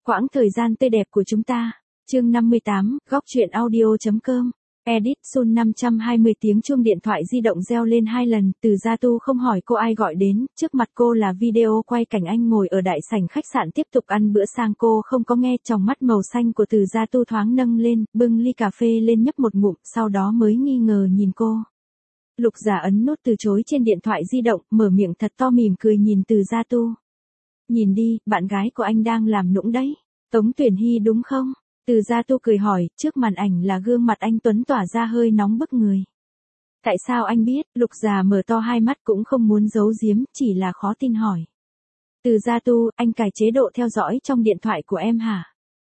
Quãng thời gian tươi đẹp của chúng ta. Chương 58, góc truyện audio.com. Edit Sun 520 tiếng chuông điện thoại di động reo lên 2 lần, Từ Gia Tu không hỏi cô ai gọi đến, trước mặt cô là video quay cảnh anh ngồi ở đại sảnh khách sạn tiếp tục ăn bữa sang, cô không có nghe, tròng mắt màu xanh của Từ Gia Tu thoáng nâng lên, bưng ly cà phê lên nhấp một ngụm, sau đó mới nghi ngờ nhìn cô. Lục Giả ấn nút từ chối trên điện thoại di động, mở miệng thật to mỉm cười nhìn Từ Gia Tu. Nhìn đi, bạn gái của anh đang làm nũng đấy. Tống Tuyển Hy đúng không? Từ Gia Tu cười hỏi, trước màn ảnh là gương mặt anh tuấn tỏa ra hơi nóng bức người. Tại sao anh biết? Lục Giả mở to hai mắt cũng không muốn giấu giếm, chỉ là khó tin hỏi. Từ Gia Tu, anh cài chế độ theo dõi trong điện thoại của em hả?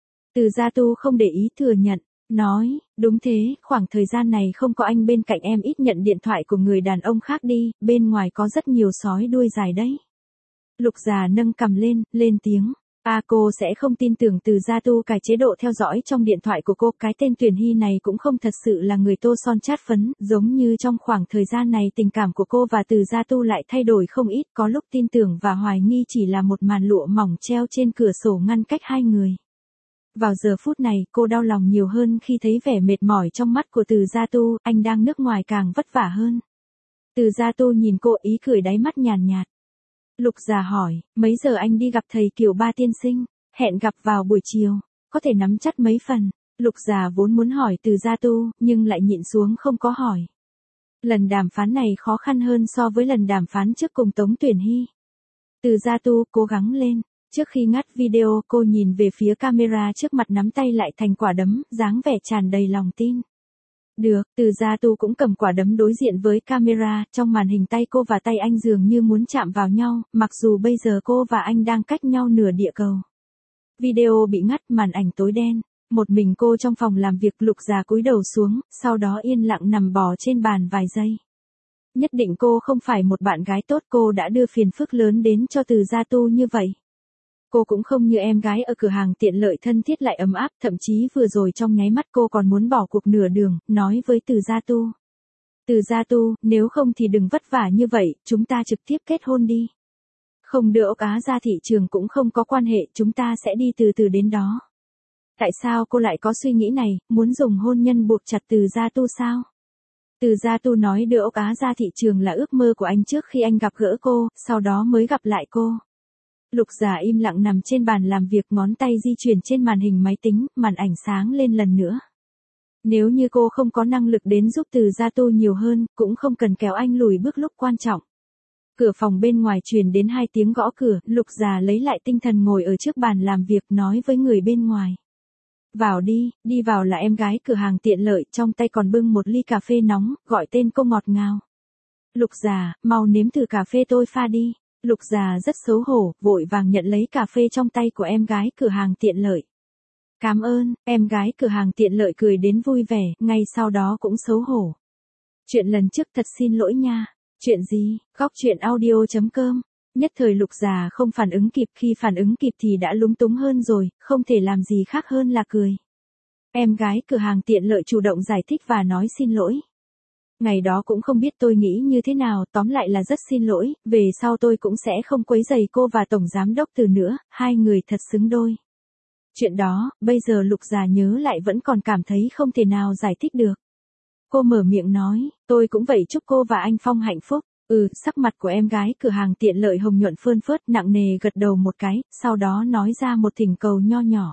Từ Gia Tu không để ý thừa nhận, nói, đúng thế, khoảng thời gian này không có anh bên cạnh em ít nhận điện thoại của người đàn ông khác đi, bên ngoài có rất nhiều sói đuôi dài đấy. Lục Giả nâng cằm lên tiếng. Cô sẽ không tin tưởng Từ Gia Tu cài chế độ theo dõi trong điện thoại của cô, cái tên Tuyển Hy này cũng không thật sự là người tô son chát phấn, giống như trong khoảng thời gian này tình cảm của cô và Từ Gia Tu lại thay đổi không ít, có lúc tin tưởng và hoài nghi chỉ là một màn lụa mỏng treo trên cửa sổ ngăn cách hai người. Vào giờ phút này, cô đau lòng nhiều hơn khi thấy vẻ mệt mỏi trong mắt của Từ Gia Tu, anh đang nước ngoài càng vất vả hơn. Từ Gia Tu nhìn cô, ý cười đáy mắt nhàn nhạt. Lục Giả hỏi, mấy giờ anh đi gặp thầy Kiều Ba tiên sinh? Hẹn gặp vào buổi chiều, có thể nắm chắc mấy phần. Lục Giả vốn muốn hỏi Từ Gia Tu, nhưng lại nhịn xuống không có hỏi. Lần đàm phán này khó khăn hơn so với lần đàm phán trước cùng Tống Tuyển Hy. Từ Gia Tu cố gắng lên. Trước khi ngắt video, cô nhìn về phía camera trước mặt, nắm tay lại thành quả đấm, dáng vẻ tràn đầy lòng tin. Được, Từ Gia Tu cũng cầm quả đấm đối diện với camera, trong màn hình tay cô và tay anh dường như muốn chạm vào nhau, mặc dù bây giờ cô và anh đang cách nhau nửa địa cầu. Video bị ngắt, màn ảnh tối đen, một mình cô trong phòng làm việc. Lục Giả cúi đầu xuống, sau đó yên lặng nằm bò trên bàn vài giây. Nhất định cô không phải một bạn gái tốt, cô đã đưa phiền phức lớn đến cho Từ Gia Tu như vậy. Cô cũng không như em gái ở cửa hàng tiện lợi thân thiết lại ấm áp, thậm chí vừa rồi trong nháy mắt cô còn muốn bỏ cuộc nửa đường, nói với Từ Gia Tu. Từ Gia Tu, nếu không thì đừng vất vả như vậy, chúng ta trực tiếp kết hôn đi. Không đưa ốc Á ra thị trường cũng không có quan hệ, chúng ta sẽ đi từ từ đến đó. Tại sao cô lại có suy nghĩ này, muốn dùng hôn nhân buộc chặt Từ Gia Tu sao? Từ Gia Tu nói đưa ốc Á ra thị trường là ước mơ của anh trước khi anh gặp gỡ cô, sau đó mới gặp lại cô. Lục Giả im lặng nằm trên bàn làm việc, ngón tay di chuyển trên màn hình máy tính, màn ảnh sáng lên lần nữa. Nếu như cô không có năng lực đến giúp Từ Gia Tu nhiều hơn, cũng không cần kéo anh lùi bước lúc quan trọng. Cửa phòng bên ngoài truyền đến 2 tiếng gõ cửa, Lục Giả lấy lại tinh thần ngồi ở trước bàn làm việc, nói với người bên ngoài. Vào đi, đi vào là em gái cửa hàng tiện lợi, trong tay còn bưng một ly cà phê nóng, gọi tên cô ngọt ngào. Lục Giả, mau nếm thử cà phê tôi pha đi. Lục Giả rất xấu hổ, vội vàng nhận lấy cà phê trong tay của em gái cửa hàng tiện lợi. Cảm ơn, em gái cửa hàng tiện lợi cười đến vui vẻ, ngay sau đó cũng xấu hổ. Chuyện lần trước thật xin lỗi nha. Chuyện gì? Góc truyện audio.com. Nhất thời Lục Giả không phản ứng kịp, khi phản ứng kịp thì đã lúng túng hơn rồi, không thể làm gì khác hơn là cười. Em gái cửa hàng tiện lợi chủ động giải thích và nói xin lỗi. Ngày đó cũng không biết tôi nghĩ như thế nào, tóm lại là rất xin lỗi, về sau tôi cũng sẽ không quấy rầy cô và Tổng Giám Đốc Từ nữa, hai người thật xứng đôi. Chuyện đó, bây giờ Lục Giả nhớ lại vẫn còn cảm thấy không thể nào giải thích được. Cô mở miệng nói, tôi cũng vậy, chúc cô và anh Phong hạnh phúc. Sắc mặt của em gái cửa hàng tiện lợi hồng nhuận phơn phớt, nặng nề gật đầu một cái, sau đó nói ra một thỉnh cầu nho nhỏ.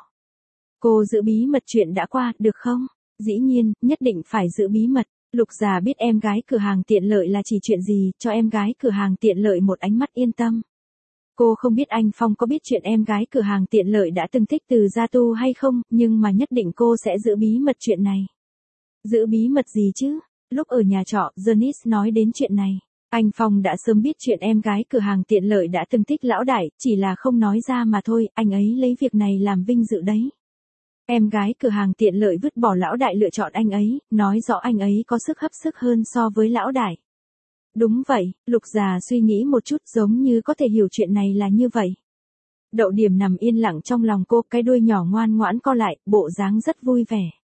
Cô giữ bí mật chuyện đã qua, được không? Dĩ nhiên, nhất định phải giữ bí mật. Lục Giả biết em gái cửa hàng tiện lợi là chỉ chuyện gì, cho em gái cửa hàng tiện lợi một ánh mắt yên tâm. Cô không biết anh Phong có biết chuyện em gái cửa hàng tiện lợi đã từng thích Từ Gia Tu hay không, nhưng mà nhất định cô sẽ giữ bí mật chuyện này. Giữ bí mật gì chứ? Lúc ở nhà trọ, Janice nói đến chuyện này. Anh Phong đã sớm biết chuyện em gái cửa hàng tiện lợi đã từng thích lão đại, chỉ là không nói ra mà thôi, anh ấy lấy việc này làm vinh dự đấy. Em gái cửa hàng tiện lợi vứt bỏ lão đại lựa chọn anh ấy, nói rõ anh ấy có sức hấp sức hơn so với lão đại. Đúng vậy, Lục Giả suy nghĩ một chút, giống như có thể hiểu chuyện này là như vậy. Đậu Điểm nằm yên lặng trong lòng cô, cái đuôi nhỏ ngoan ngoãn co lại, bộ dáng rất vui vẻ.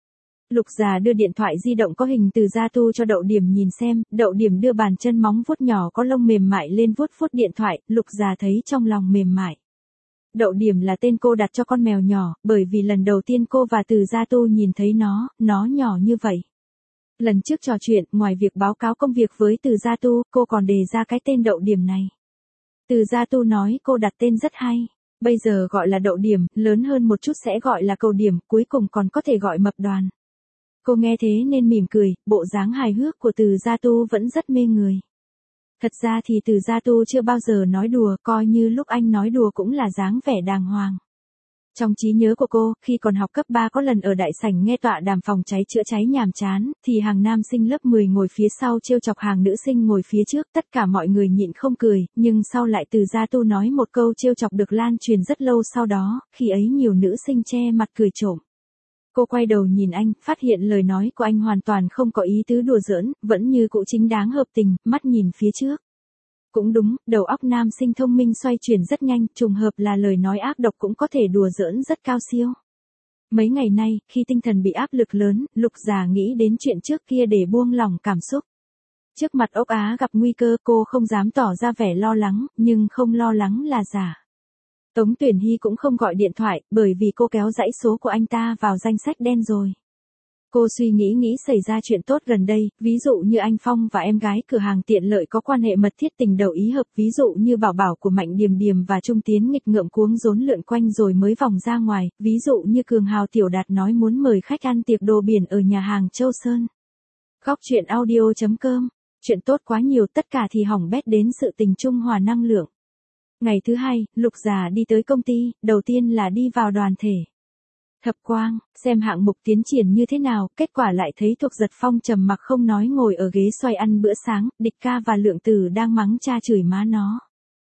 Lục Giả đưa điện thoại di động có hình Từ Gia Tu cho Đậu Điểm nhìn xem, Đậu Điểm đưa bàn chân móng vuốt nhỏ có lông mềm mại lên vuốt vuốt điện thoại, Lục Giả thấy trong lòng mềm mại. Đậu Điểm là tên cô đặt cho con mèo nhỏ, bởi vì lần đầu tiên cô và Từ Gia Tu nhìn thấy nó nhỏ như vậy. Lần trước trò chuyện, ngoài việc báo cáo công việc với Từ Gia Tu, cô còn đề ra cái tên Đậu Điểm này. Từ Gia Tu nói cô đặt tên rất hay. Bây giờ gọi là Đậu Điểm, lớn hơn một chút sẽ gọi là Cầu Điểm, cuối cùng còn có thể gọi Mập Đoàn. Cô nghe thế nên mỉm cười, bộ dáng hài hước của Từ Gia Tu vẫn rất mê người. Thật ra thì Từ Gia Tu chưa bao giờ nói đùa, coi như lúc anh nói đùa cũng là dáng vẻ đàng hoàng. Trong trí nhớ của cô, khi còn học cấp 3 có lần ở đại sảnh nghe tọa đàm phòng cháy chữa cháy nhàm chán, thì hàng nam sinh lớp 10 ngồi phía sau trêu chọc hàng nữ sinh ngồi phía trước, tất cả mọi người nhịn không cười, nhưng sau lại Từ Gia Tu nói một câu trêu chọc được lan truyền rất lâu sau đó, khi ấy nhiều nữ sinh che mặt cười trộm. Cô quay đầu nhìn anh, phát hiện lời nói của anh hoàn toàn không có ý tứ đùa giỡn, vẫn như cũ chính đáng hợp tình, mắt nhìn phía trước. Cũng đúng, đầu óc nam sinh thông minh xoay chuyển rất nhanh, trùng hợp là lời nói ác độc cũng có thể đùa giỡn rất cao siêu. Mấy ngày nay, khi tinh thần bị áp lực lớn, Lục Già nghĩ đến chuyện trước kia để buông lỏng cảm xúc. Trước mặt Ốc Á gặp nguy cơ, cô không dám tỏ ra vẻ lo lắng, nhưng không lo lắng là giả. Tống Tuyển Hy cũng không gọi điện thoại, bởi vì cô kéo dãy số của anh ta vào danh sách đen rồi. Cô suy nghĩ xảy ra chuyện tốt gần đây, ví dụ như anh Phong và em gái cửa hàng tiện lợi có quan hệ mật thiết tình đầu ý hợp, ví dụ như Bảo Bảo của Mạnh Điềm Điềm và Trung Tiến nghịch ngợm cuống rốn lượn quanh rồi mới vòng ra ngoài, ví dụ như Cường Hào Tiểu Đạt nói muốn mời khách ăn tiệc đồ biển ở nhà hàng Châu Sơn. Góc truyện audio.com, chuyện tốt quá nhiều, tất cả thì hỏng bét đến sự tình trung hòa năng lượng. Ngày thứ hai, Lục Già đi tới công ty, đầu tiên là đi vào đoàn thể. Thập Quang, xem hạng mục tiến triển như thế nào, kết quả lại thấy Thuộc Giật Phong trầm mặc không nói ngồi ở ghế xoay ăn bữa sáng, Địch Ca và Lượng Tử đang mắng cha chửi má nó.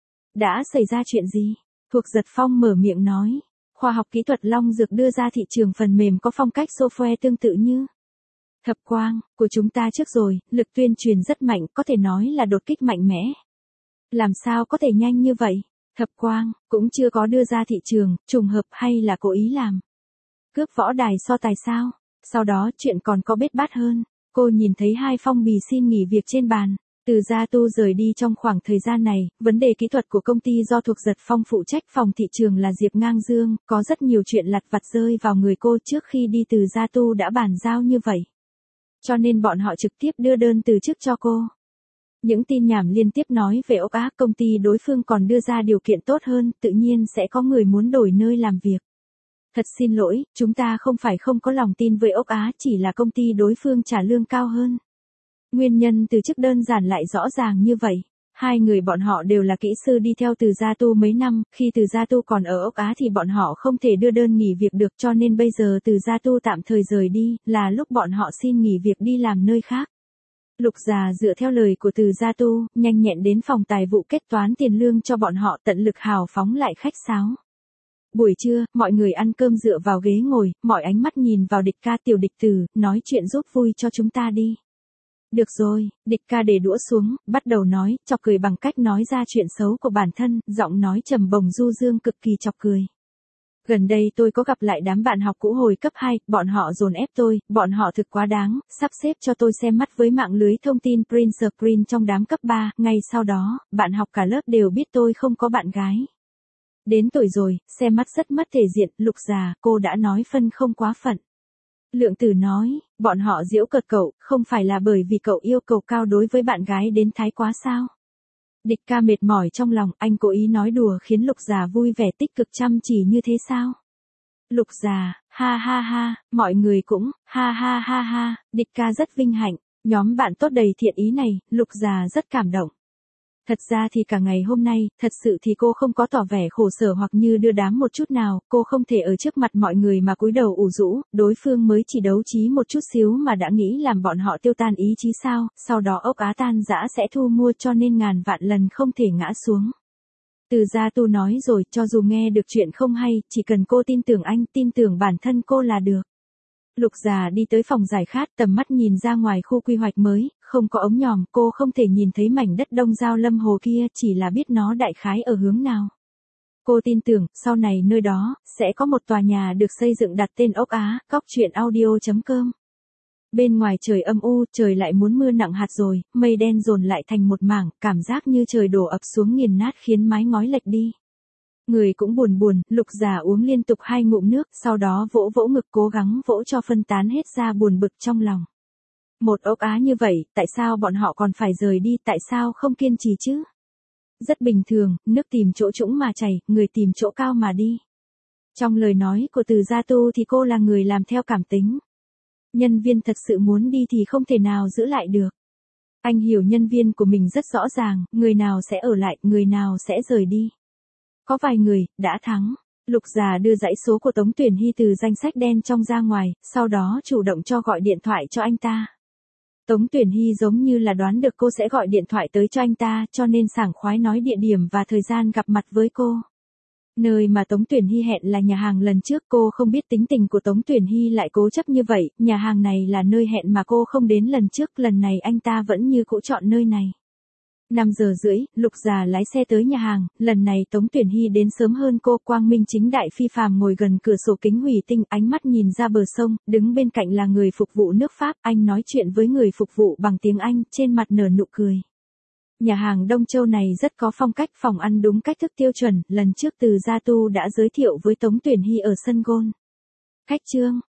Đã xảy ra chuyện gì? Thuộc Giật Phong mở miệng nói, khoa học kỹ thuật Long Dược đưa ra thị trường phần mềm có phong cách software tương tự như Thập Quang, của chúng ta trước rồi, lực tuyên truyền rất mạnh, có thể nói là đột kích mạnh mẽ. Làm sao có thể nhanh như vậy? Thập Quang, cũng chưa có đưa ra thị trường, trùng hợp hay là cố ý làm? Cướp võ đài so tài sao? Sau đó chuyện còn có bết bát hơn. Cô nhìn thấy 2 phong bì xin nghỉ việc trên bàn. Từ Gia Tu rời đi trong khoảng thời gian này, vấn đề kỹ thuật của công ty do Thuộc Giật Phong phụ trách, phòng thị trường là Diệp Ngang Dương, có rất nhiều chuyện lặt vặt rơi vào người cô trước khi đi. Từ Gia Tu đã bàn giao như vậy. Cho nên bọn họ trực tiếp đưa đơn từ chức cho cô. Những tin nhảm liên tiếp nói về Ốc Á, công ty đối phương còn đưa ra điều kiện tốt hơn, tự nhiên sẽ có người muốn đổi nơi làm việc. Thật xin lỗi, chúng ta không phải không có lòng tin với Ốc Á, chỉ là công ty đối phương trả lương cao hơn. Nguyên nhân từ chức đơn giản lại rõ ràng như vậy. 2 người bọn họ đều là kỹ sư đi theo Từ Gia Tu mấy năm, khi Từ Gia Tu còn ở Ốc Á thì bọn họ không thể đưa đơn nghỉ việc được, cho nên bây giờ Từ Gia Tu tạm thời rời đi, là lúc bọn họ xin nghỉ việc đi làm nơi khác. Lục Già dựa theo lời của Từ Gia Tu, nhanh nhẹn đến phòng tài vụ kết toán tiền lương cho bọn họ, tận lực hào phóng lại khách sáo. Buổi trưa, mọi người ăn cơm dựa vào ghế ngồi, mọi ánh mắt nhìn vào Địch Ca. Tiểu Địch Tử, nói chuyện giúp vui cho chúng ta đi. Được rồi, Địch Ca để đũa xuống, bắt đầu nói, chọc cười bằng cách nói ra chuyện xấu của bản thân, giọng nói trầm bồng du dương cực kỳ chọc cười. Gần đây tôi có gặp lại đám bạn học cũ hồi cấp 2, bọn họ dồn ép tôi, bọn họ thực quá đáng, sắp xếp cho tôi xem mắt với mạng lưới thông tin print screen trong đám cấp 3, ngay sau đó, bạn học cả lớp đều biết tôi không có bạn gái. Đến tuổi rồi, xem mắt rất mất thể diện. Lục Già, cô đã nói phân không quá phận. Lượng Tử nói, bọn họ giễu cợt cậu, không phải là bởi vì cậu yêu cầu cao đối với bạn gái đến thái quá sao? Địch Ca mệt mỏi trong lòng, anh cố ý nói đùa khiến Lục Già vui vẻ tích cực chăm chỉ như thế sao? Lục Già, ha ha ha, mọi người cũng, ha ha ha ha, Địch Ca rất vinh hạnh, nhóm bạn tốt đầy thiện ý này, Lục Già rất cảm động. Thật ra thì cả ngày hôm nay, thật sự thì cô không có tỏ vẻ khổ sở hoặc như đưa đám một chút nào, cô không thể ở trước mặt mọi người mà cúi đầu ủ rũ, đối phương mới chỉ đấu trí một chút xíu mà đã nghĩ làm bọn họ tiêu tan ý chí sao, sau đó Ốc Á tan rã sẽ thu mua, cho nên ngàn vạn lần không thể ngã xuống. Từ Gia Tu nói rồi, cho dù nghe được chuyện không hay, chỉ cần cô tin tưởng anh, tin tưởng bản thân cô là được. Lục Già đi tới phòng giải khát, tầm mắt nhìn ra ngoài khu quy hoạch mới, không có ống nhòm, cô không thể nhìn thấy mảnh đất Đông Giao Lâm Hồ kia, chỉ là biết nó đại khái ở hướng nào. Cô tin tưởng, sau này nơi đó, sẽ có một tòa nhà được xây dựng đặt tên Ốc Á. Góc truyện audio.com. Bên ngoài trời âm u, trời lại muốn mưa nặng hạt rồi, mây đen dồn lại thành một mảng, cảm giác như trời đổ ập xuống nghiền nát khiến mái ngói lệch đi. Người cũng buồn buồn, Lục Già uống liên tục 2 ngụm nước, sau đó vỗ vỗ ngực cố gắng vỗ cho phân tán hết ra buồn bực trong lòng. Một ốc á như vậy, tại sao bọn họ còn phải rời đi, tại sao không kiên trì chứ? Rất bình thường, nước tìm chỗ trũng mà chảy, người tìm chỗ cao mà đi. Trong lời nói của Từ Gia Tu thì cô là người làm theo cảm tính. Nhân viên thật sự muốn đi thì không thể nào giữ lại được. Anh hiểu nhân viên của mình rất rõ ràng, người nào sẽ ở lại, người nào sẽ rời đi. Có vài người, đã thắng. Lục Già đưa dãy số của Tống Tuyển Hy từ danh sách đen trong ra ngoài, sau đó chủ động cho gọi điện thoại cho anh ta. Tống Tuyển Hy giống như là đoán được cô sẽ gọi điện thoại tới cho anh ta, cho nên sảng khoái nói địa điểm và thời gian gặp mặt với cô. Nơi mà Tống Tuyển Hy hẹn là nhà hàng lần trước, cô không biết tính tình của Tống Tuyển Hy lại cố chấp như vậy, nhà hàng này là nơi hẹn mà cô không đến lần trước, lần này anh ta vẫn như cũ chọn nơi này. 5 giờ rưỡi, Lục Già lái xe tới nhà hàng, lần này Tống Tuyển Hy đến sớm hơn cô, quang minh chính đại phi phàm ngồi gần cửa sổ kính hủy tinh, ánh mắt nhìn ra bờ sông, đứng bên cạnh là người phục vụ nước Pháp, anh nói chuyện với người phục vụ bằng tiếng Anh, trên mặt nở nụ cười. Nhà hàng Đông Châu này rất có phong cách, phòng ăn đúng cách thức tiêu chuẩn, lần trước Từ Gia Tu đã giới thiệu với Tống Tuyển Hy ở sân golf. Khách Trương,